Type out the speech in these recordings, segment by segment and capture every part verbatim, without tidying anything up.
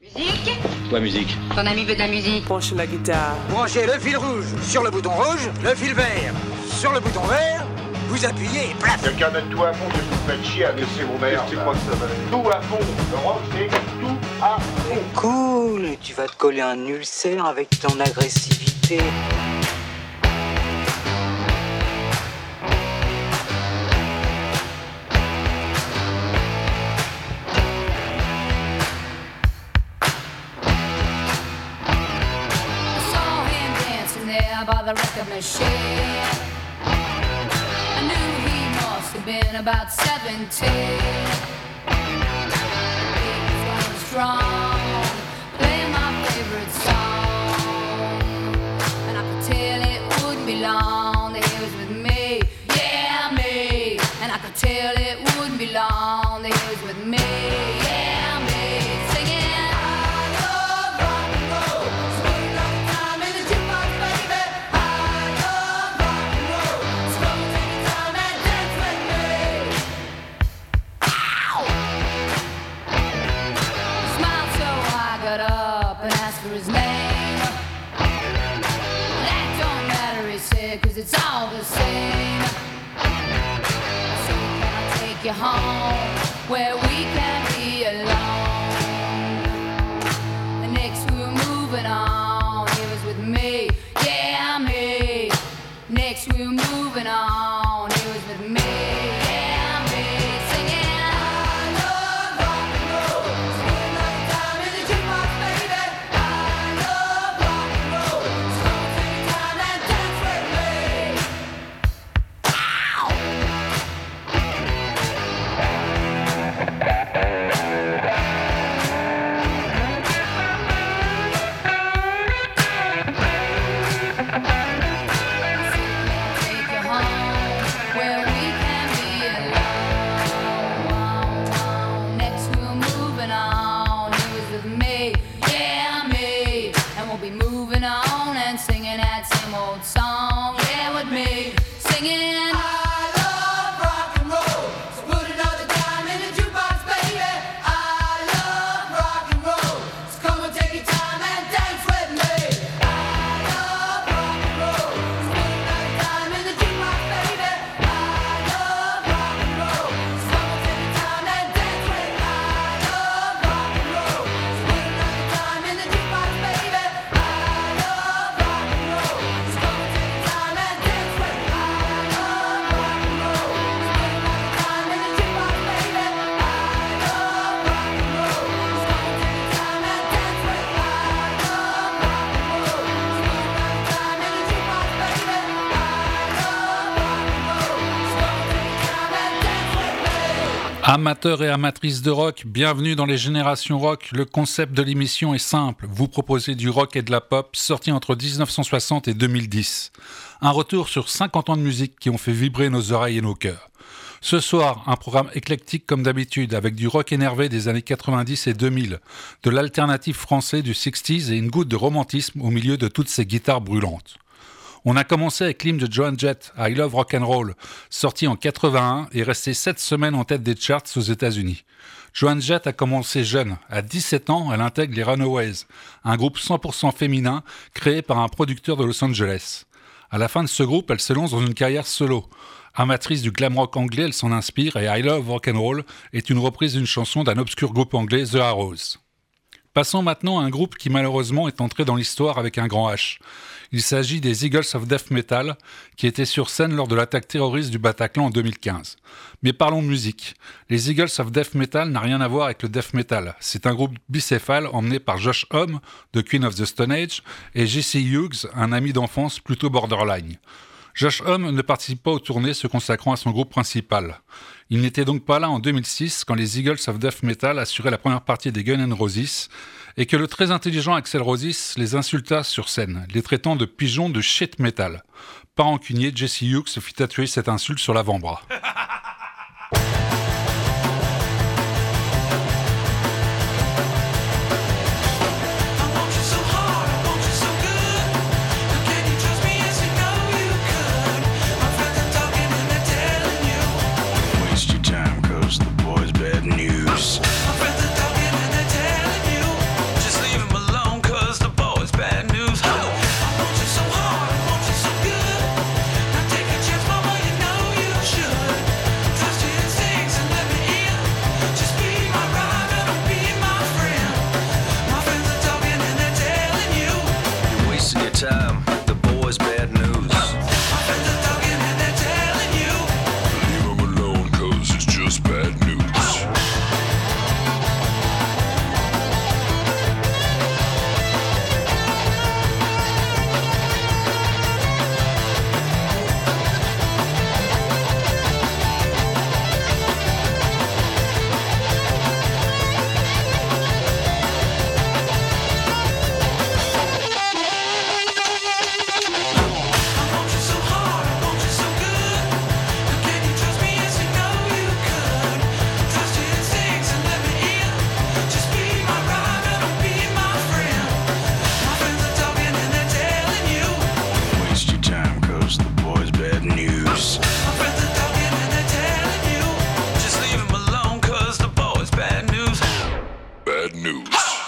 Musique ? Quoi, musique ? Ton ami veut de la musique. Branche la guitare. Branchez le fil rouge sur le bouton rouge, le fil vert sur le bouton vert, vous appuyez et plaf. Quelqu'un mettre tout à fond, je vous faites chier à laisser vos mères. Tu crois que ça va aller ? Tout à fond. Le rock, c'est tout à fond. Cool, tu vas te coller un ulcère avec ton agressivité. By the record machine, I knew he must have been about seventeen. He was going strong, playing my favorite song, and I could tell it wouldn't be long that he was with me, yeah me. And I could tell it wouldn't be long that he was with me, yeah me. Singing. Cause it's all the same. So can I take you home where we can be alone? And next we were moving on. He was with me, yeah me. Next we were moving on. He was with me, yeah me. Singing. I love rock and roll. Spend like time in the jukebox, baby. I love rock and roll. So take your time and dance with me. Song, yeah, with me singing. I love rock and roll. So put another dime in the jukebox, baby. I love rock and roll. So come and take your time and dance with me. I love rock and roll. So put another dime in the jukebox, baby. I love rock and roll. So come and take your time and dance with me. I love rock and roll. So put another dime in the jukebox, baby. I love rock and roll. Amateurs et amatrices de rock, bienvenue dans les Générations Rock. Le concept de l'émission est simple, vous proposez du rock et de la pop sortis entre dix-neuf cent soixante et deux mille dix. Un retour sur cinquante ans de musique qui ont fait vibrer nos oreilles et nos cœurs. Ce soir, un programme éclectique comme d'habitude, avec du rock énervé des années quatre-vingt-dix et deux mille, de l'alternative français du sixties et une goutte de romantisme au milieu de toutes ces guitares brûlantes. On a commencé avec l'hymne de Joan Jett, I Love Rock'n'Roll, sorti en quatre-vingt-un et resté sept semaines en tête des charts aux États-Unis. Joan Jett a commencé jeune. À dix-sept ans, elle intègre les Runaways, un groupe cent pour cent féminin créé par un producteur de Los Angeles. À la fin de ce groupe, elle se lance dans une carrière solo. Amatrice du glam rock anglais, elle s'en inspire et I Love Rock'n'Roll est une reprise d'une chanson d'un obscur groupe anglais, The Arrows. Passons maintenant à un groupe qui malheureusement est entré dans l'histoire avec un grand H. Il s'agit des Eagles of Death Metal, qui étaient sur scène lors de l'attaque terroriste du Bataclan en deux mille quinze. Mais parlons de musique. Les Eagles of Death Metal n'a rien à voir avec le death metal. C'est un groupe bicéphale emmené par Josh Homme, de Queen of the Stone Age, et Jesse Hughes, un ami d'enfance plutôt borderline. Josh Homme ne participe pas aux tournées se consacrant à son groupe principal. Il n'était donc pas là en deux mille six quand les Eagles of Death Metal assuraient la première partie des Guns N' Roses et que le très intelligent Axl Rose les insulta sur scène, les traitant de pigeons de shit metal. Pas rancunier, Jesse Hughes se fit tatouer cette insulte sur l'avant-bras. Bad news. My friends are talking and they're telling you bad news.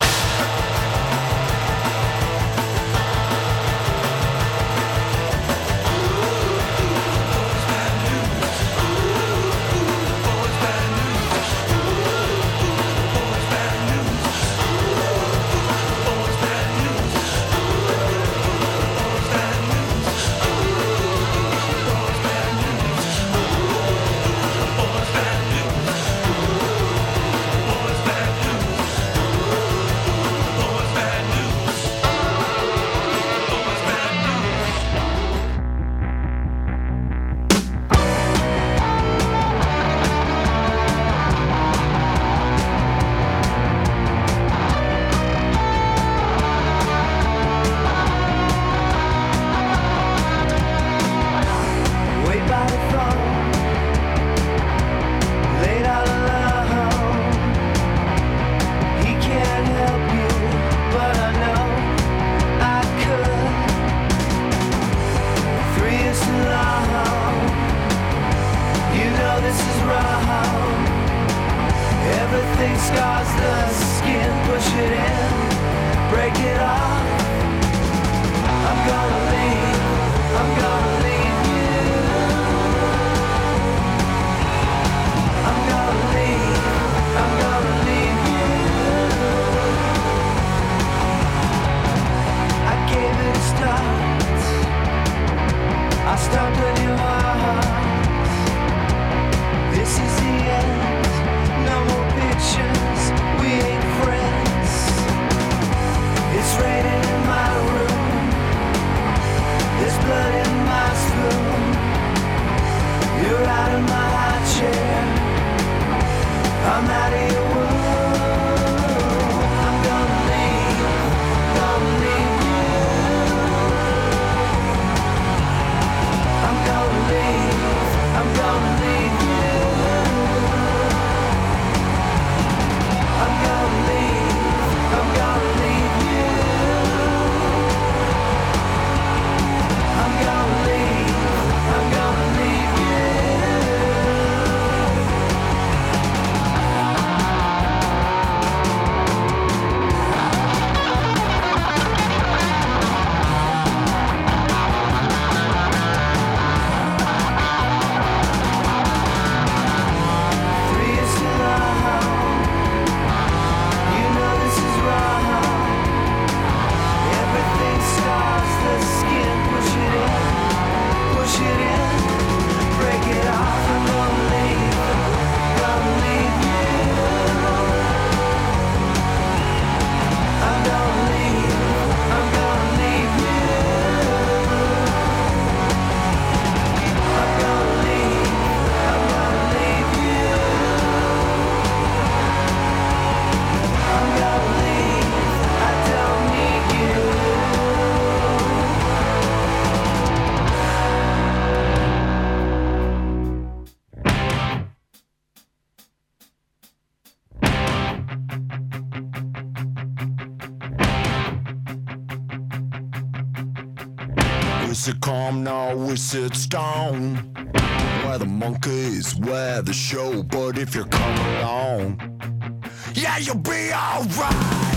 Is it calm now? Is it stone? Where the monkeys, where the show. But if you're coming along, yeah, you'll be alright.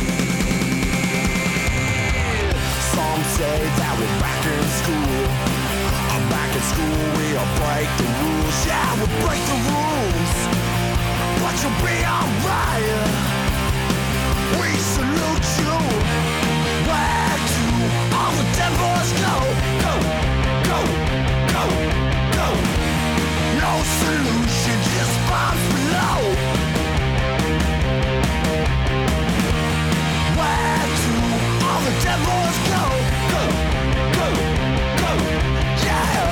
Some say that we're back in school. I'm back in school, we'll break the rules. Yeah, we'll break the rules, but you'll be alright. We salute you. Where do all the dead boys go? Go, go, go, go. No solution, just bombs below. Where do all the dead boys go? Go, go, go, yeah.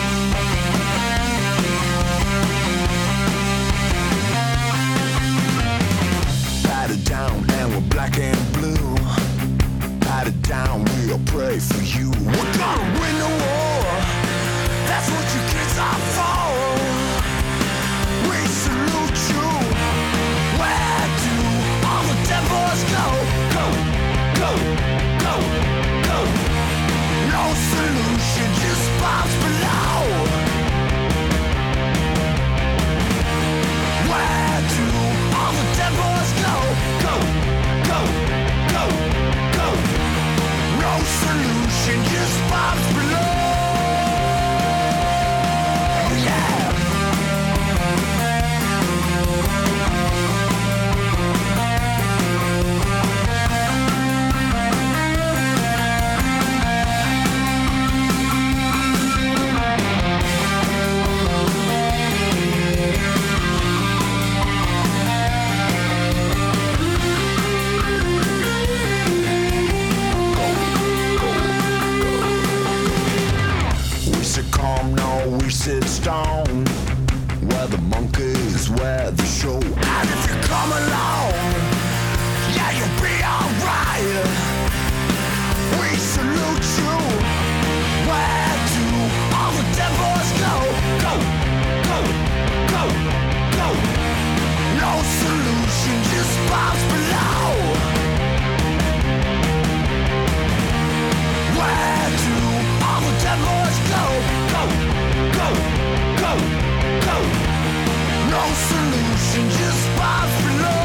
Patted down and we're black and blue. Patted down, we'll pray for you. We're gonna win the war. That's what you kids are for. We salute you. Where do all the dead boys go? Go, go, go, go. No solution, just bombs below. Where do all the dead boys go? Go, right. We salute you. Where do all the devils go? Go, go, go, go. No solution, just bombs below. Where do all the devils go? Go, go, go, go. No solution, just bombs below.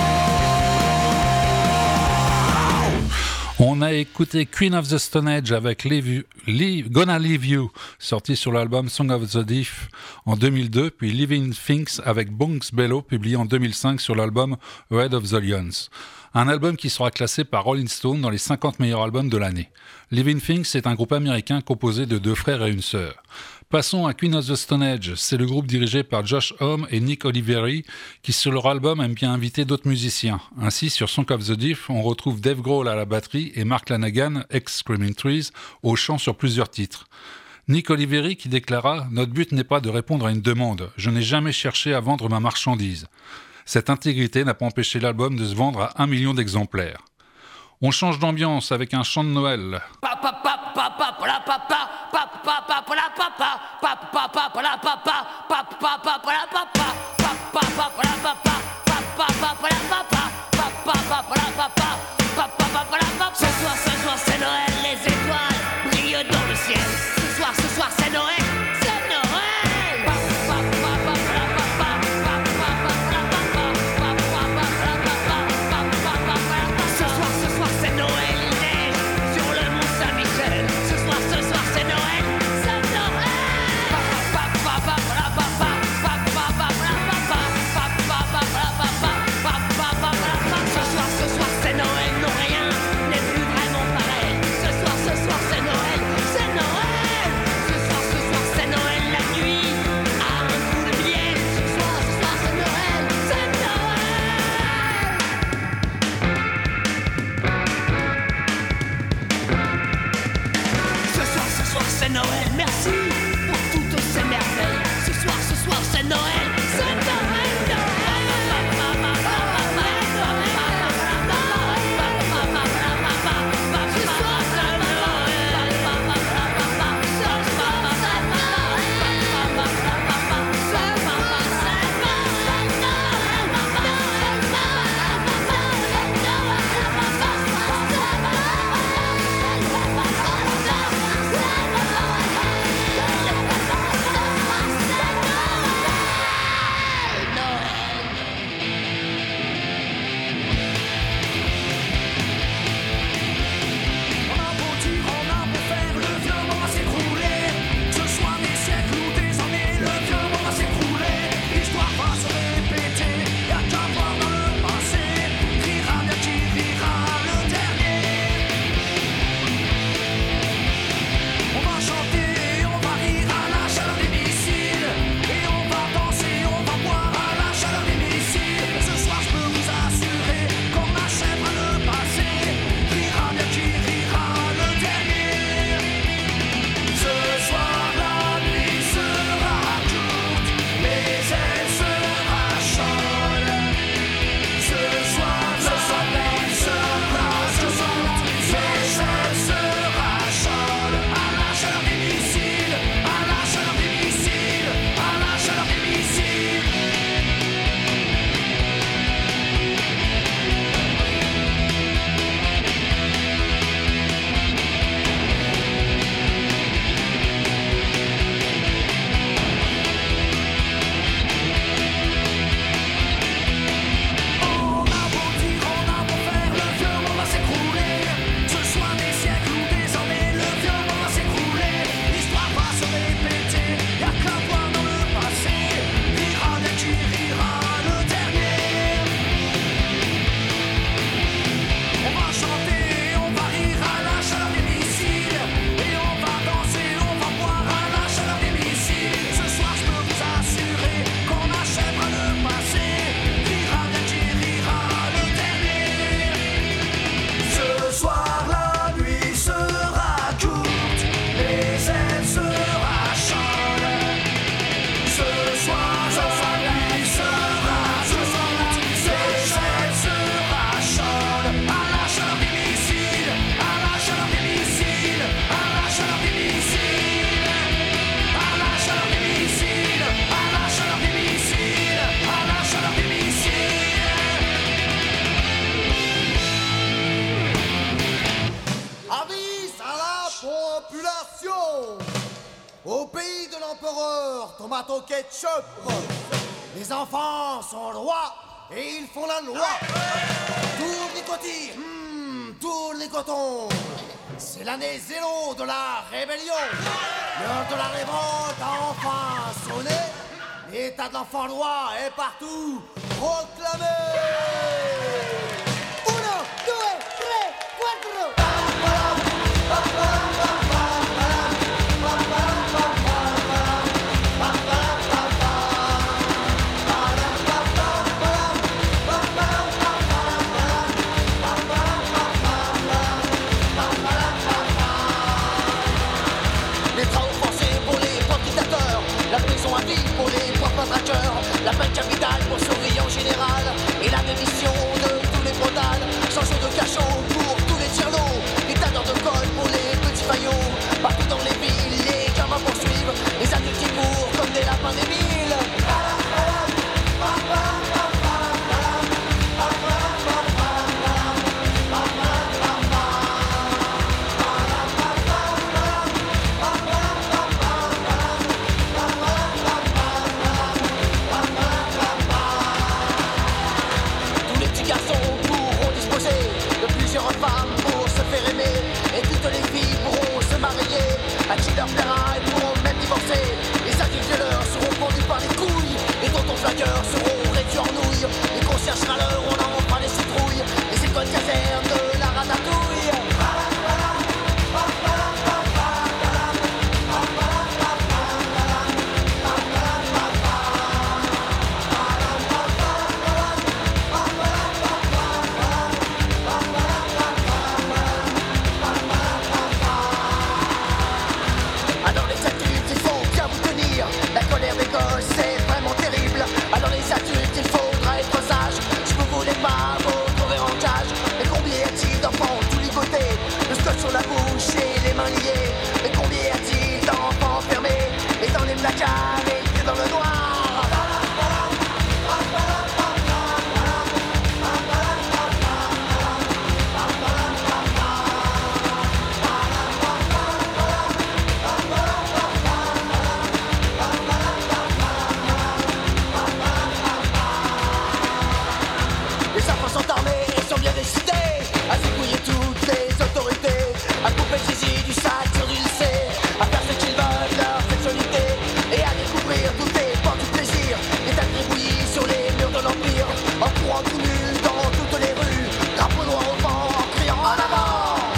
On a écouté Queen of the Stone Age avec Leave You- Leave- Gonna Leave You, sorti sur l'album Song of the Deaf en deux mille deux, puis Living Things avec Bonks Bello, publié en deux mille cinq sur l'album Head of the Lions. Un album qui sera classé par Rolling Stone dans les cinquante meilleurs albums de l'année. Living Things est un groupe américain composé de deux frères et une sœur. Passons à Queen of the Stone Age. C'est le groupe dirigé par Josh Homme et Nick Oliveri qui, sur leur album, aiment bien inviter d'autres musiciens. Ainsi, sur Song of the Deaf, on retrouve Dave Grohl à la batterie et Mark Lanegan, ex-Screaming Trees, au chant sur plusieurs titres. Nick Oliveri qui déclara « Notre but n'est pas de répondre à une demande. Je n'ai jamais cherché à vendre ma marchandise. » Cette intégrité n'a pas empêché l'album de se vendre à un million d'exemplaires. On change d'ambiance avec un chant de Noël. Ce soir, ce soir, c'est Noël, les étoiles brillent dans le ciel. Ce soir, ce soir, c'est Noël, c'est Noël. Ce soir, ce soir, c'est Noël, il neige sur le mont Saint-Michel. Ce soir, ce soir, c'est Noël, c'est Noël. Ce soir, ce soir, c'est Noël. l'empereur Tomato Ketchup. Les enfants sont rois et ils font la loi. Tourne les cotis, hmm, tourne les cotons. C'est l'année zéro de la rébellion. L'heure de la révolte a enfin sonné. L'état de l'enfant roi est partout proclamé. Uno, due, tre, quattro. La peine capitale pour surveillant général et la démission de tous les brutales. Sans jeu de cachot pour tous les tire-lots. Les tanneurs de colle pour les petits faillots. Partout dans les villes, les gamins poursuivent les adultes qui courent comme des lapins débiles. À qui leur plaira et pourront même divorcer. Les adultes violeurs seront pendus par les couilles. Les tontons flagueurs seront réduits en nouilles. Les concierges râleurs, on n'en pas les citrouilles. Les écoles casernes de la ratatouille. Sur la bouche et les mains liées. Mais combien y a-t-il d'enfants enfermés et dans les placards et pieds dans le noir? Les enfants sont armés et sont bien décidés à dépouiller toutes les autorités. À couper le zizi du satyre du lycée, à faire ce qu'ils veulent, leur sexualité, et à découvrir toutes les portes du plaisir, et d'attribuer sur les murs de l'empire, en courant tout nu dans toutes les rues, drapeau noir au vent, en criant en avant.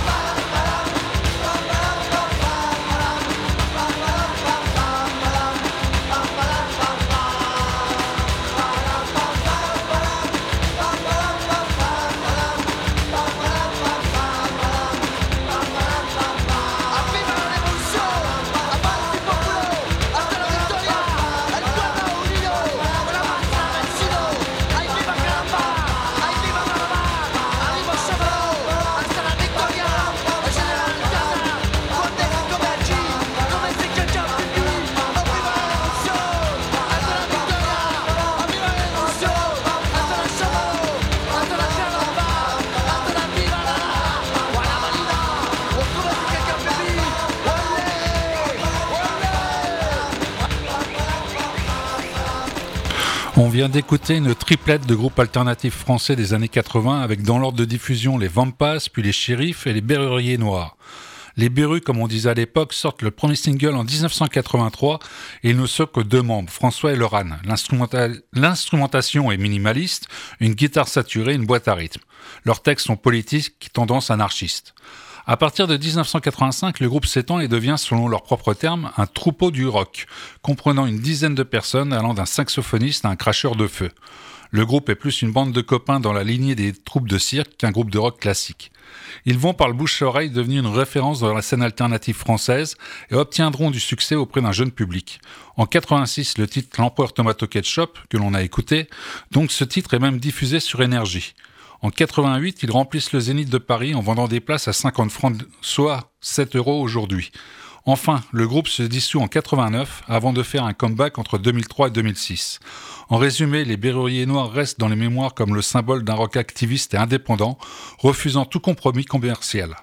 On vient d'écouter une triplette de groupes alternatifs français des années quatre-vingts avec dans l'ordre de diffusion les Vampas, puis les Shérifs et les Berruriers Noirs. Les Berus, comme on disait à l'époque, sortent le premier single en dix-neuf cent quatre-vingt-trois et ils ne sont que deux membres, François et Lorane. L'instrumental... L'instrumentation est minimaliste, une guitare saturée, une boîte à rythme. Leurs textes sont politiques, tendance anarchiste. À partir de dix-neuf cent quatre-vingt-cinq, le groupe s'étend et devient, selon leurs propres termes, un troupeau du rock, comprenant une dizaine de personnes allant d'un saxophoniste à un cracheur de feu. Le groupe est plus une bande de copains dans la lignée des troupes de cirque qu'un groupe de rock classique. Ils vont par le bouche-à-oreille devenir une référence dans la scène alternative française et obtiendront du succès auprès d'un jeune public. En quatre-vingt-six, le titre L'Empereur Tomato Ketchup, que l'on a écouté, donc ce titre est même diffusé sur Énergie. En quatre-vingt-huit, ils remplissent le Zénith de Paris en vendant des places à cinquante francs, soit sept euros aujourd'hui. Enfin, le groupe se dissout en quatre-vingt-neuf avant de faire un comeback entre deux mille trois et deux mille six. En résumé, les Berruriers Noirs restent dans les mémoires comme le symbole d'un rock activiste et indépendant, refusant tout compromis commercial.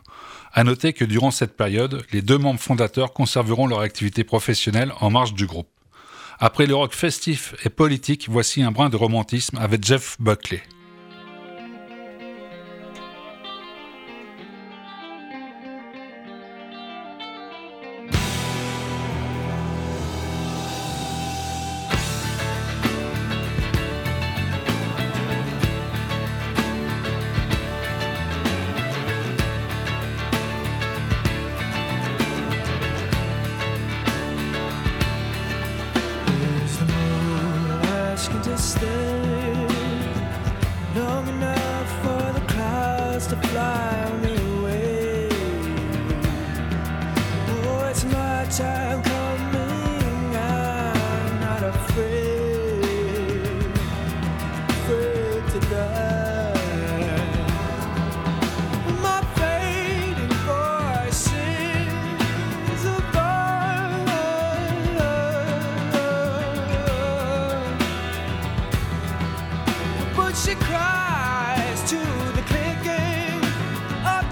À noter que durant cette période, les deux membres fondateurs conserveront leur activité professionnelle en marge du groupe. Après le rock festif et politique, voici un brin de romantisme avec Jeff Buckley. She cries to the clicking of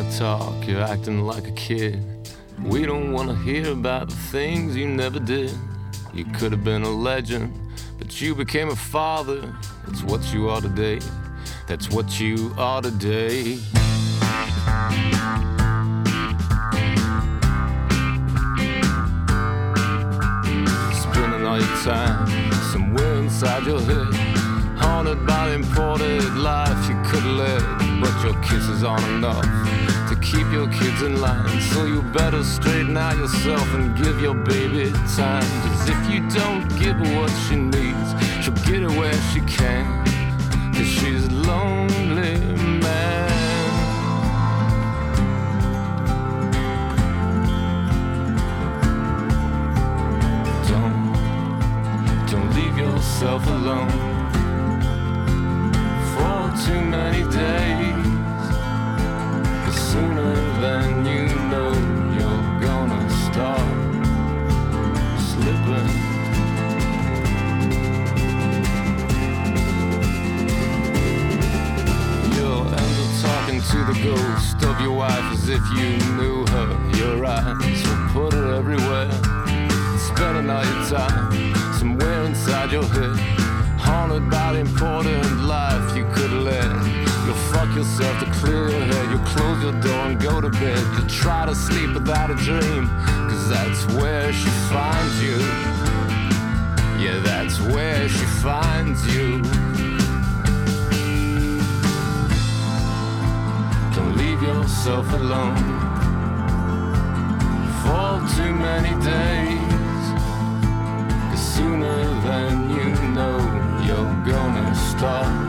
talk, you're acting like a kid. We don't wanna hear about the things you never did. You could have been a legend, but you became a father. That's what you are today. That's what you are today. Spending all your time somewhere inside your head, haunted by the imported life you could have led. But your kisses aren't enough to keep your kids in line, so you better straighten out yourself and give your baby time. Cause if you don't give her what she needs, she'll get it where she can. Cause she's a lonely man. Don't, don't leave yourself alone for too many days. Cause sooner than you know, you're gonna start slipping. You'll end up talking to the ghost of your wife as if you knew her. Your eyes will put her everywhere, spending all your time somewhere inside your head, haunted by the important life you could have led. You'll fuck yourself to clear your head. You'll close your door and go to bed. You'll try to sleep without a dream, cause that's where she finds you. Yeah, that's where she finds you. Don't leave yourself alone for too many days. Cause sooner than you know, you're gonna start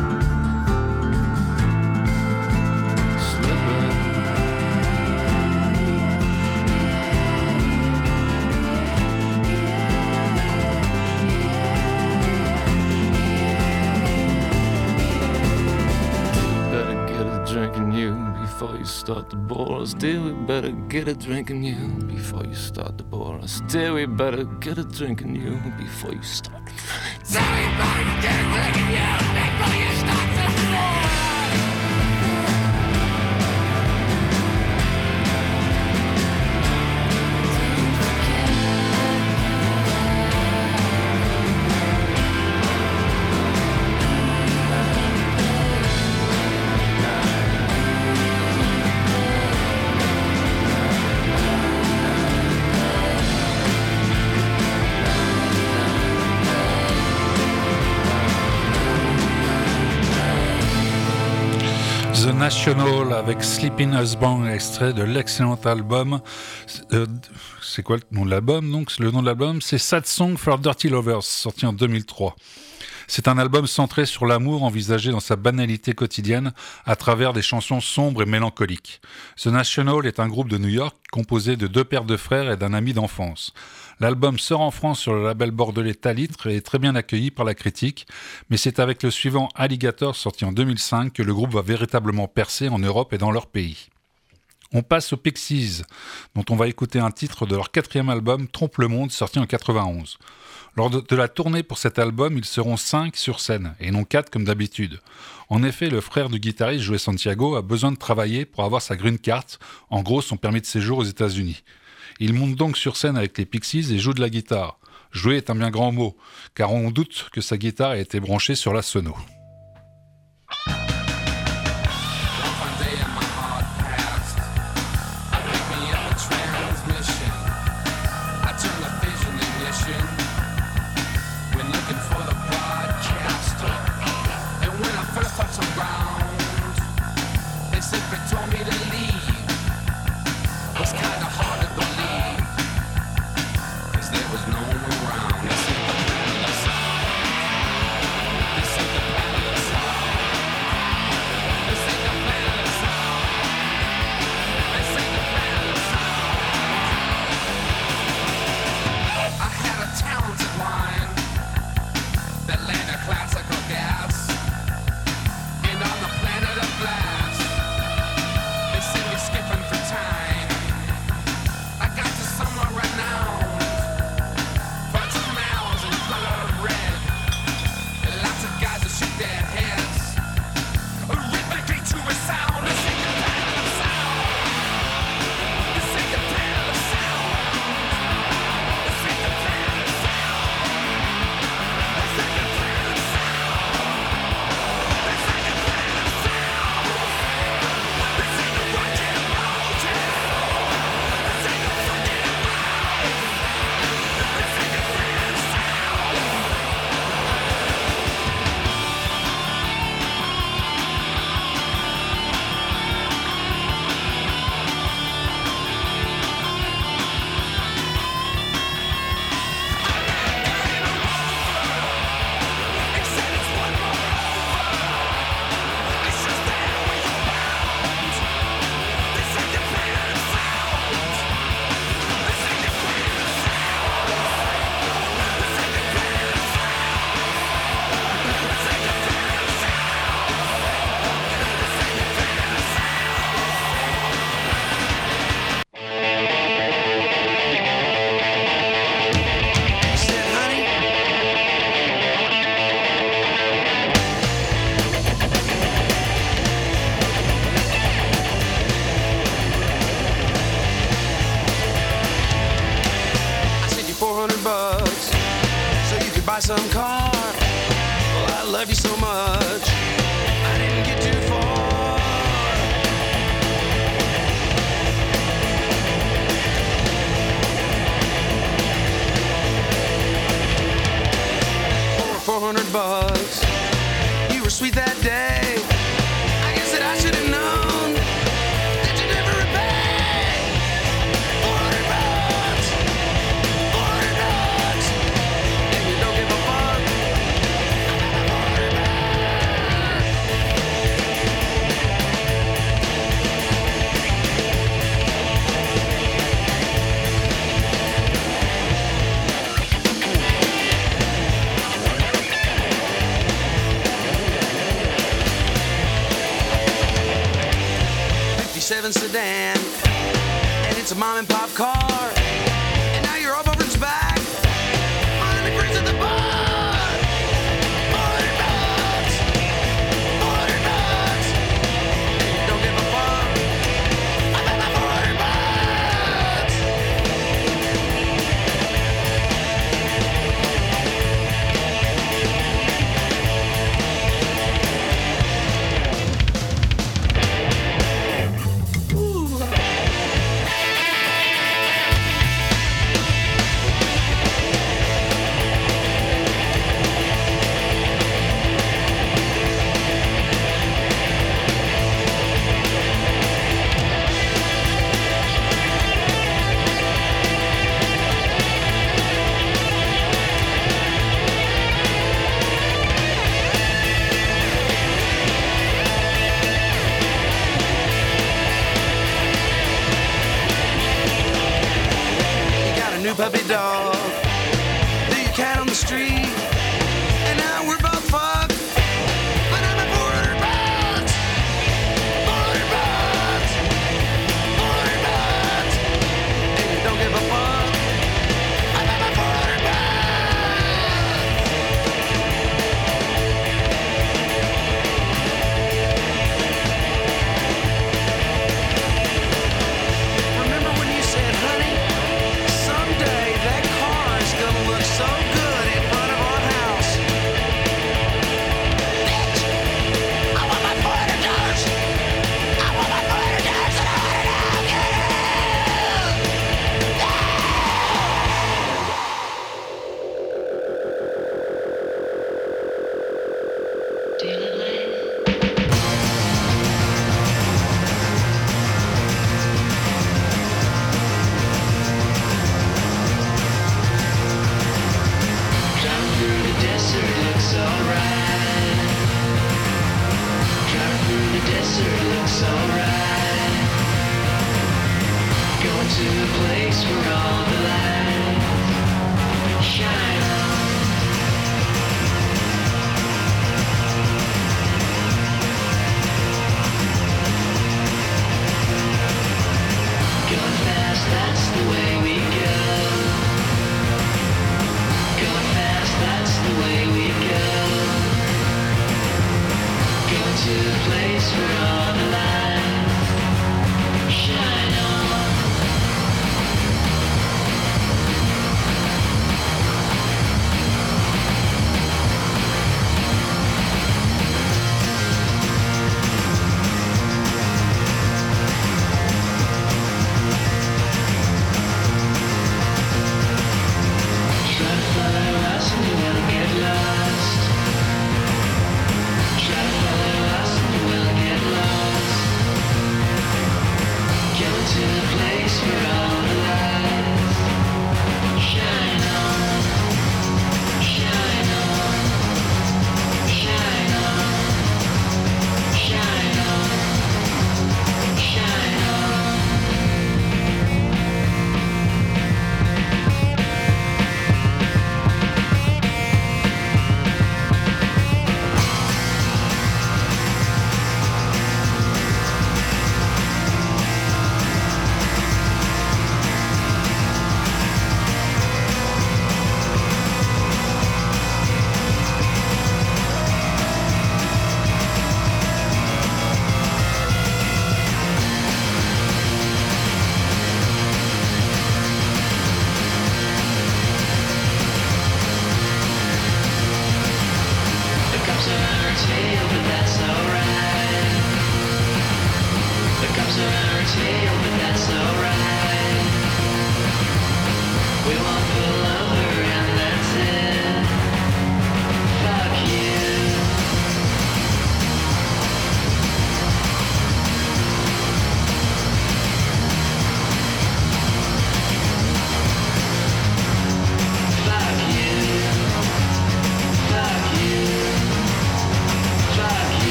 drinking you before you start to bore us. Still, we better get a drinking you before you start to bore us. Still, we better get a drinking you before you start to Still, we better get a drinking you before you start to bore us. The National avec Sleeping Husband, extrait de l'excellent album. Euh, c'est quoi le nom de l'album donc? Le nom de l'album, c'est Sad Song for Dirty Lovers, sorti en deux mille trois. C'est un album centré sur l'amour envisagé dans sa banalité quotidienne à travers des chansons sombres et mélancoliques. The National est un groupe de New York composé de deux paires de frères et d'un ami d'enfance. L'album sort en France sur le label bordelais Talitre et est très bien accueilli par la critique, mais c'est avec le suivant Alligator sorti en deux mille cinq que le groupe va véritablement percer en Europe et dans leur pays. On passe aux Pixies, dont on va écouter un titre de leur quatrième album Trompe le Monde sorti en quatre-vingt-onze. Lors de la tournée pour cet album, ils seront cinq sur scène, et non quatre comme d'habitude. En effet, le frère du guitariste Joey Santiago a besoin de travailler pour avoir sa green card, en gros son permis de séjour aux États-Unis. Il monte donc sur scène avec les Pixies et joue de la guitare. Jouer est un bien grand mot, car on doute que sa guitare ait été branchée sur la sono. This is the seven sedan, and it's a mom and pop car, and now you're up over its back, on the grease of the bar. four hundred bucks, four hundred bucks, and you don't give a fuck. I bet my four hundred bucks. New puppy dog, do you cat on the street, and now we're both fucked, but I'm at four hundred bucks, four hundred bucks, four hundred bucks, and you don't give a fuck, I'm at my four hundred bucks. Remember when you said, honey, someday that car is gonna look so good in front of our house. Bitch, I want my four hundred dollars. I want my four hundred dollars and I want it now. Driving through the desert looks alright. Driving through the desert looks alright. Going to a place where all the lights shine on. Going fast, that's the way we go. Going fast, that's the way we go. Going to a place where all the lights shine on. Try to follow us and you will get lost. Try to follow us and you will get lost. Going to the place where all the lights shine on, shine on, shine on, shine on, shine on.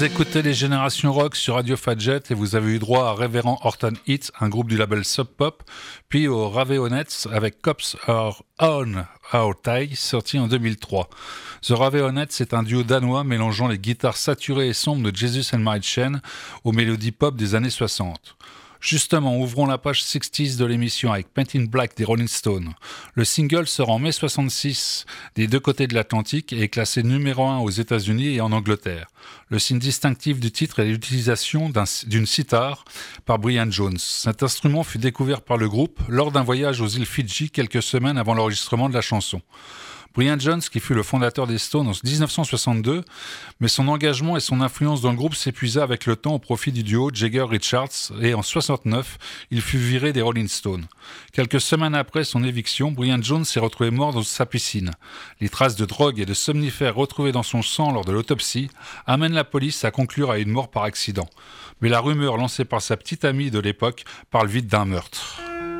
écoutez les Générations Rock sur Radio Fadjet et vous avez eu droit à Révérend Horton Heat, un groupe du label Sub Pop, puis aux Raveonettes avec Cops Are On Our Tie, sorti en deux mille trois. The Raveonettes, c'est un duo danois mélangeant les guitares saturées et sombres de Jesus and Mary Chain aux mélodies pop des années soixante. Justement, ouvrons la page soixante de l'émission avec Paint in Black des Rolling Stones. Le single sort en mai soixante-six des deux côtés de l'Atlantique et est classé numéro un aux États-Unis et en Angleterre. Le signe distinctif du titre est l'utilisation d'un, d'une sitar par Brian Jones. Cet instrument fut découvert par le groupe lors d'un voyage aux îles Fidji quelques semaines avant l'enregistrement de la chanson. Brian Jones, qui fut le fondateur des Stones en dix-neuf cent soixante-deux, mais son engagement et son influence dans le groupe s'épuisa avec le temps au profit du duo Jagger-Richards et en soixante-neuf, il fut viré des Rolling Stones. Quelques semaines après son éviction, Brian Jones s'est retrouvé mort dans sa piscine. Les traces de drogue et de somnifères retrouvées dans son sang lors de l'autopsie amènent la police à conclure à une mort par accident. Mais la rumeur lancée par sa petite amie de l'époque parle vite d'un meurtre.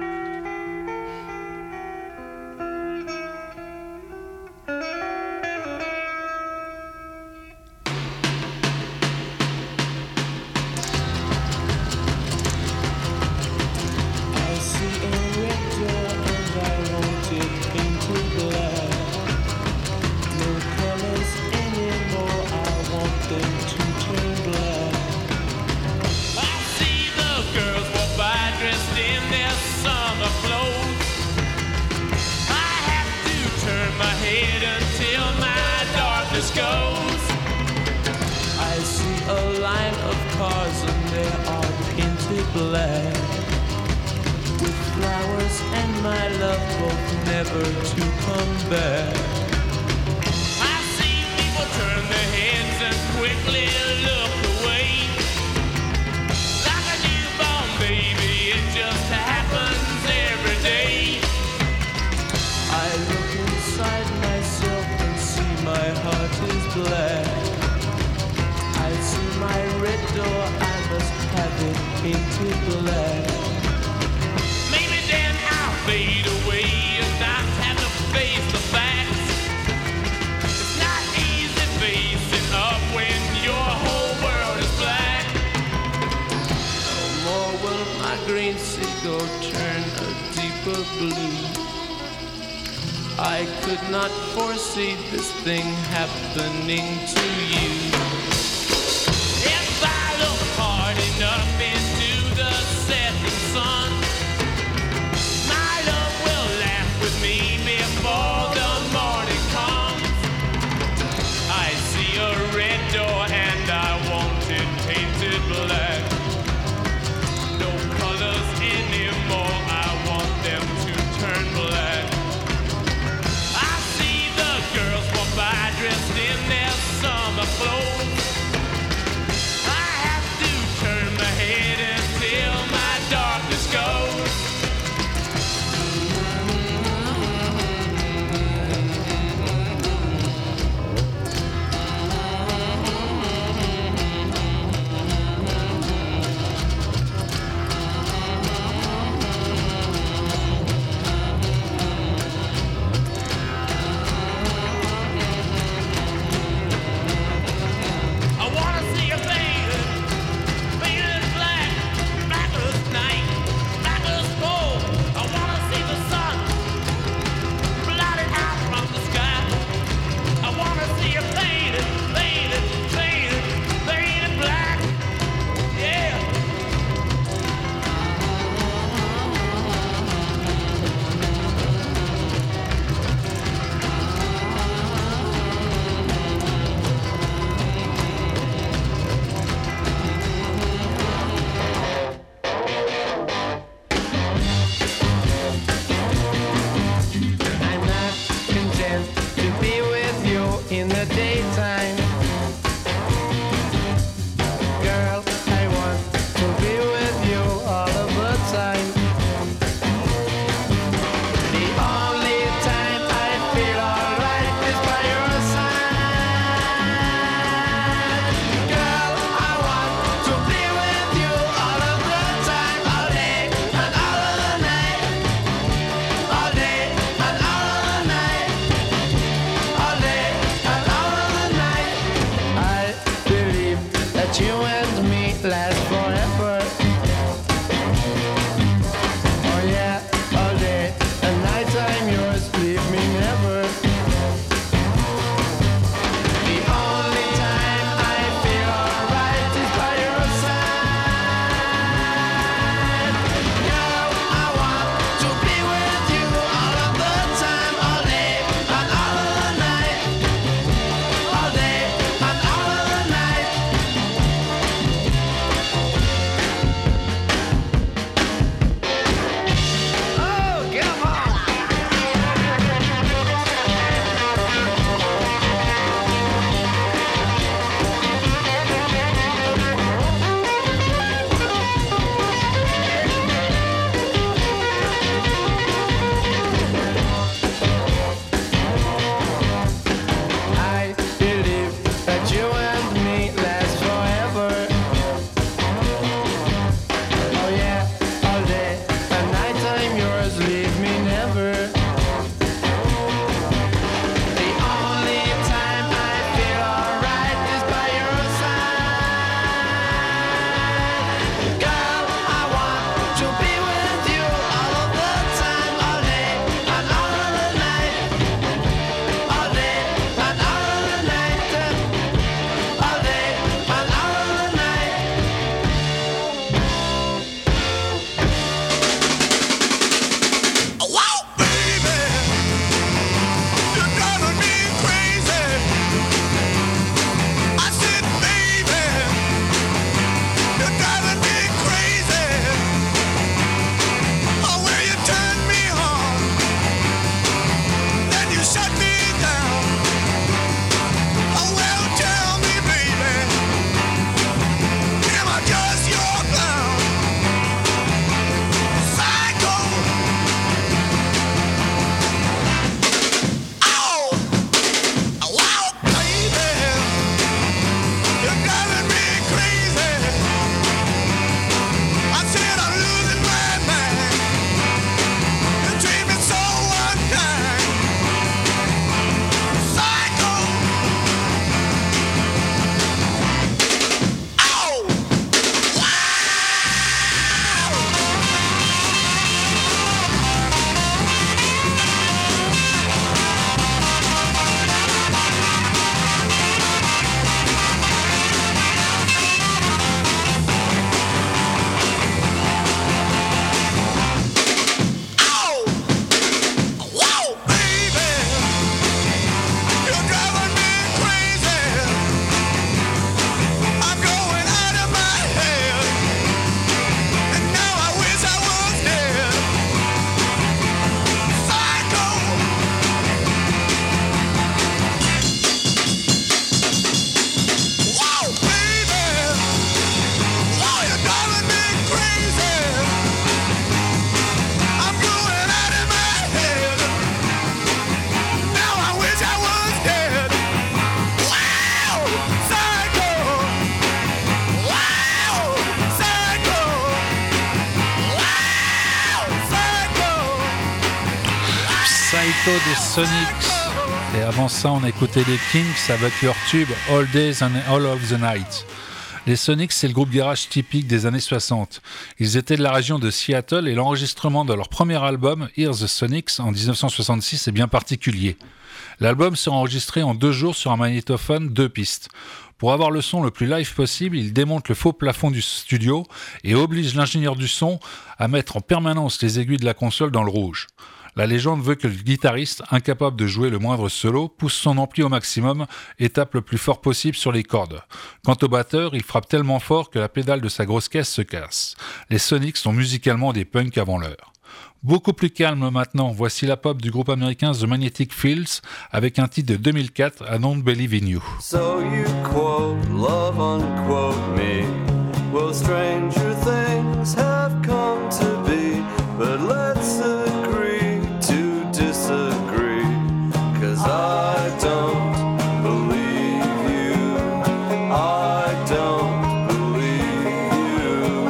I could not foresee this thing happening to you. If I look hard enough into the setting sun, my love will laugh with me before the morning comes. I see a red door and I want it painted black. No colors anymore, I want them to turn black. By dressed in their summer clothes, I have to turn my head until my darkness goes. morceau des Sonics. Et avant ça, on a écouté les Kinks avec leur tube All Days and All of the Night. Les Sonics, c'est le groupe garage typique des années soixante. Ils étaient de la région de Seattle et l'enregistrement de leur premier album, Hear the Sonics, en dix-neuf cent soixante-six, est bien particulier. L'album sera enregistré en deux jours sur un magnétophone deux pistes. Pour avoir le son le plus live possible, il démonte le faux plafond du studio et oblige l'ingénieur du son à mettre en permanence les aiguilles de la console dans le rouge. La légende veut que le guitariste, incapable de jouer le moindre solo, pousse son ampli au maximum et tape le plus fort possible sur les cordes. Quant au batteur, il frappe tellement fort que la pédale de sa grosse caisse se casse. Les Sonics sont musicalement des punks avant l'heure. Beaucoup plus calme maintenant, voici la pop du groupe américain The Magnetic Fields avec un titre de deux mille quatre, I Don't Believe in You. So you quote, love unquote me. Well, stranger things have come to be, but let's agree to disagree, 'cause I don't believe you, I don't believe you.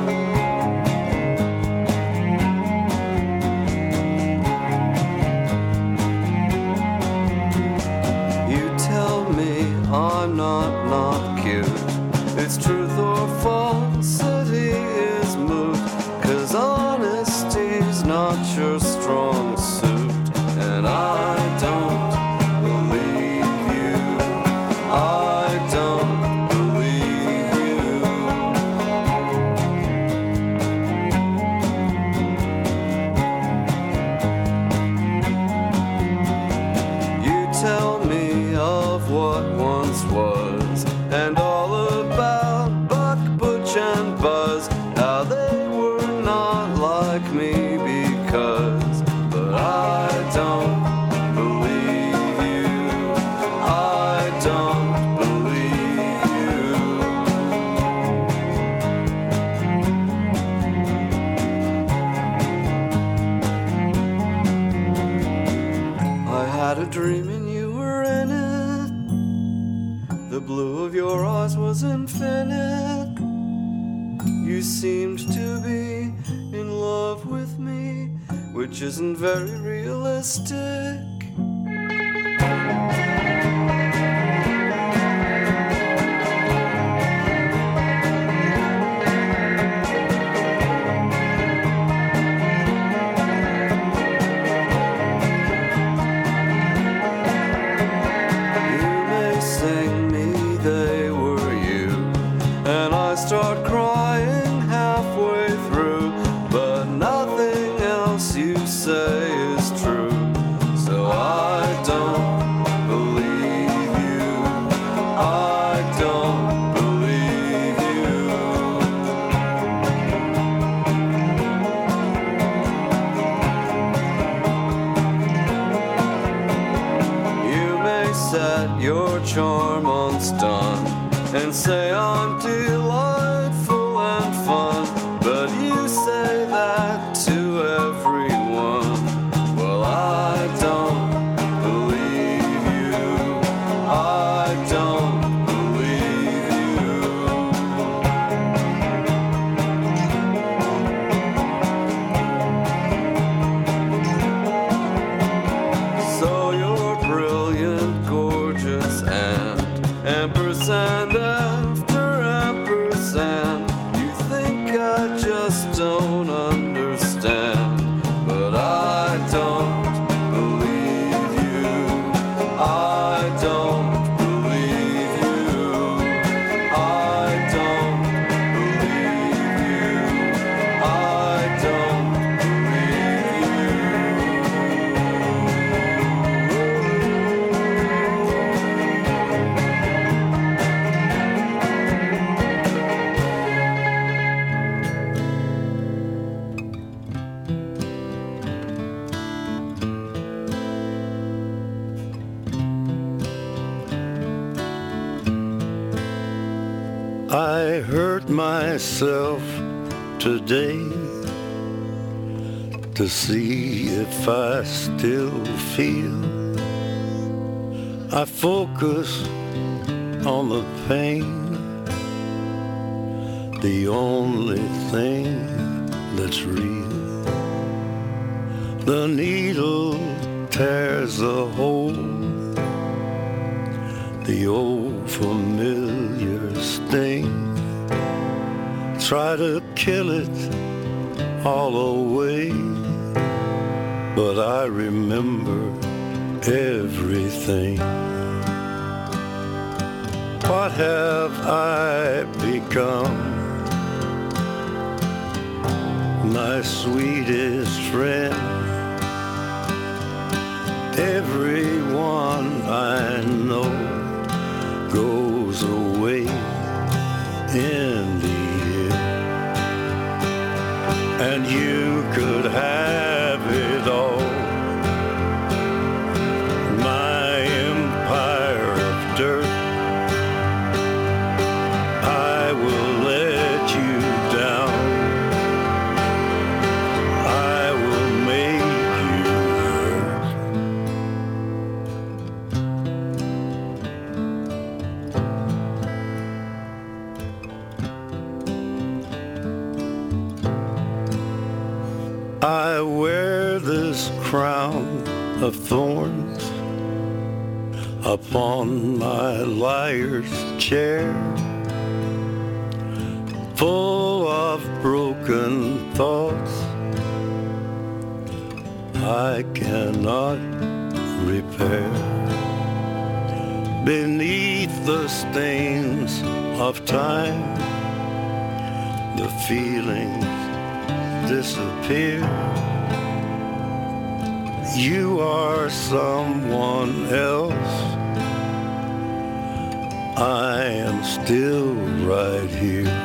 You tell me I'm not not cute, it's truth or falsity is moot, 'cause honesty's not your strong suit, and I don't believe you, I don't believe you. You tell me of what once was, and all about Buck, Butch, and Buzz, how they were not like me because, but I don't believe you, I don't believe you. I had a dream and you were in it, the blue of your eyes was infinite. You seemed to be in love with me, which isn't very realistic. You may sing me they were you, and I start crying halfway through, but nothing else you say is true, so I don't believe you, I don't believe you. You may set your charm on stun and say I'm delightful and fun, but you say that to everyone. Well, I don't believe you, I don't believe you. So you're brilliant, gorgeous, and ampersand after ampersand. You think I just don't understand, but I don't believe you, I don't believe you, I don't believe you, I don't believe I hurt myself today to see if I still feel. I focus on the pain, the only thing that's real. The needle tears a hole, the old familiar sting. Try to kill it all away, but I remember everything. What have I become? My sweetest friend. Everyone I know goes away in the end, and you could have it all. My empire of dirt, I will let you down. I will make you hurt. I wear this crown of thorns upon my liar's chair, full of broken thoughts I cannot repair. Beneath the stains of time, the feelings disappear. You are someone else. I am still right here.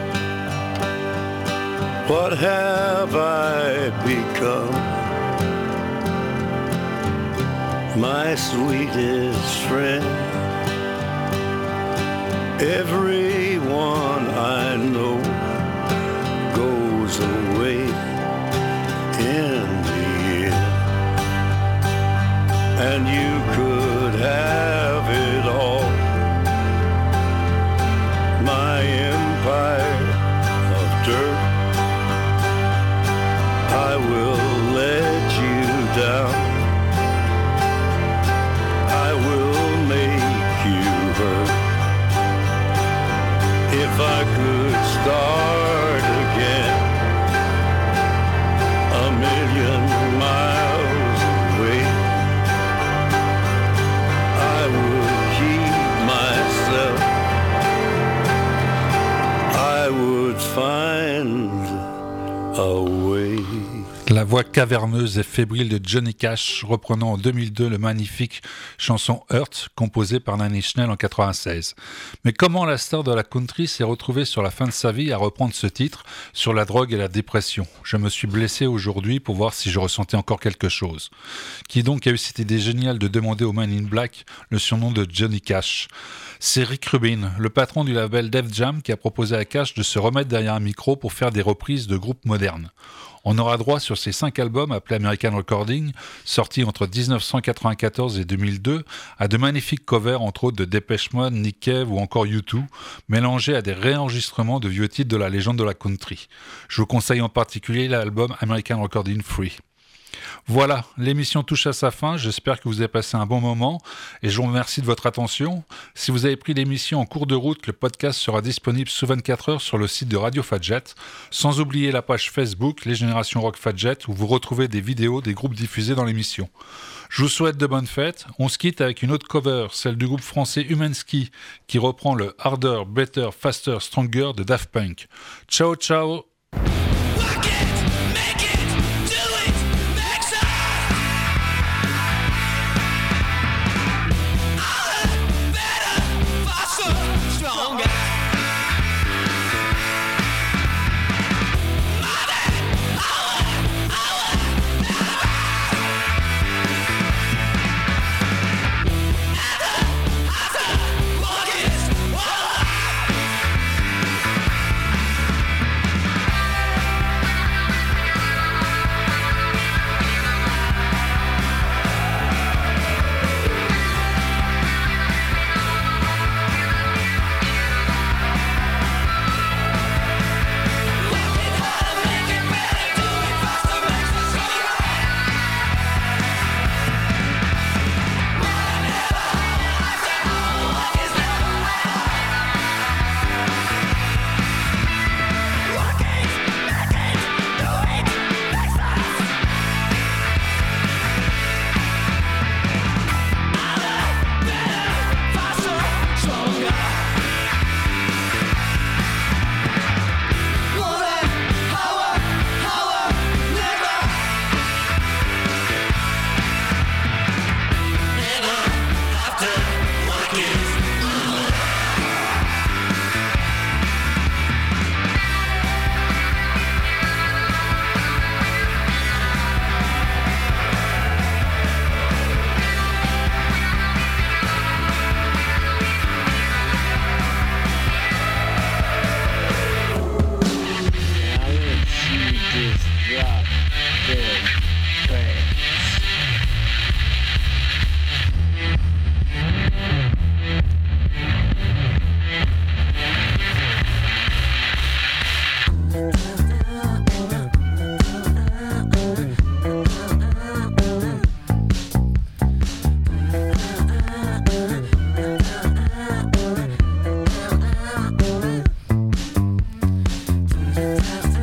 What have I become? My sweetest friend. Everyone I know goes away in the end, and you could have it all. My empire of dirt, I will let you down. I will make you hurt. If I could start again, a million miles away, I would keep myself. I would find a way. La voix caverneuse et fébrile de Johnny Cash, reprenant en deux mille deux le magnifique chanson Hurt, composée par Nine Inch Nails en quatre-vingt-seize. Mais comment la star de la country s'est retrouvée sur la fin de sa vie à reprendre ce titre sur la drogue et la dépression? Je me suis blessé aujourd'hui pour voir si je ressentais encore quelque chose. Qui donc a eu cette idée géniale de demander au Man in Black le surnom de Johnny Cash? C'est Rick Rubin, le patron du label Def Jam, qui a proposé à Cash de se remettre derrière un micro pour faire des reprises de groupes modernes. On aura droit sur ces cinq albums appelés American Recording, sortis entre dix-neuf cent quatre-vingt-quatorze et deux mille deux, à de magnifiques covers entre autres de Depeche Mode, Nick Cave ou encore U deux, mélangés à des réenregistrements de vieux titres de la légende de la country. Je vous conseille en particulier l'album American Recording Free. Voilà, l'émission touche à sa fin, j'espère que vous avez passé un bon moment et je vous remercie de votre attention. Si vous avez pris l'émission en cours de route, le podcast sera disponible sous vingt-quatre heures sur le site de Radio Fadjet, sans oublier la page Facebook Les Générations Rock Fadjet où vous retrouvez des vidéos des groupes diffusés dans l'émission. Je vous souhaite de bonnes fêtes, on se quitte avec une autre cover, celle du groupe français Humansky qui reprend le Harder, Better, Faster, Stronger de Daft Punk. Ciao ciao. tough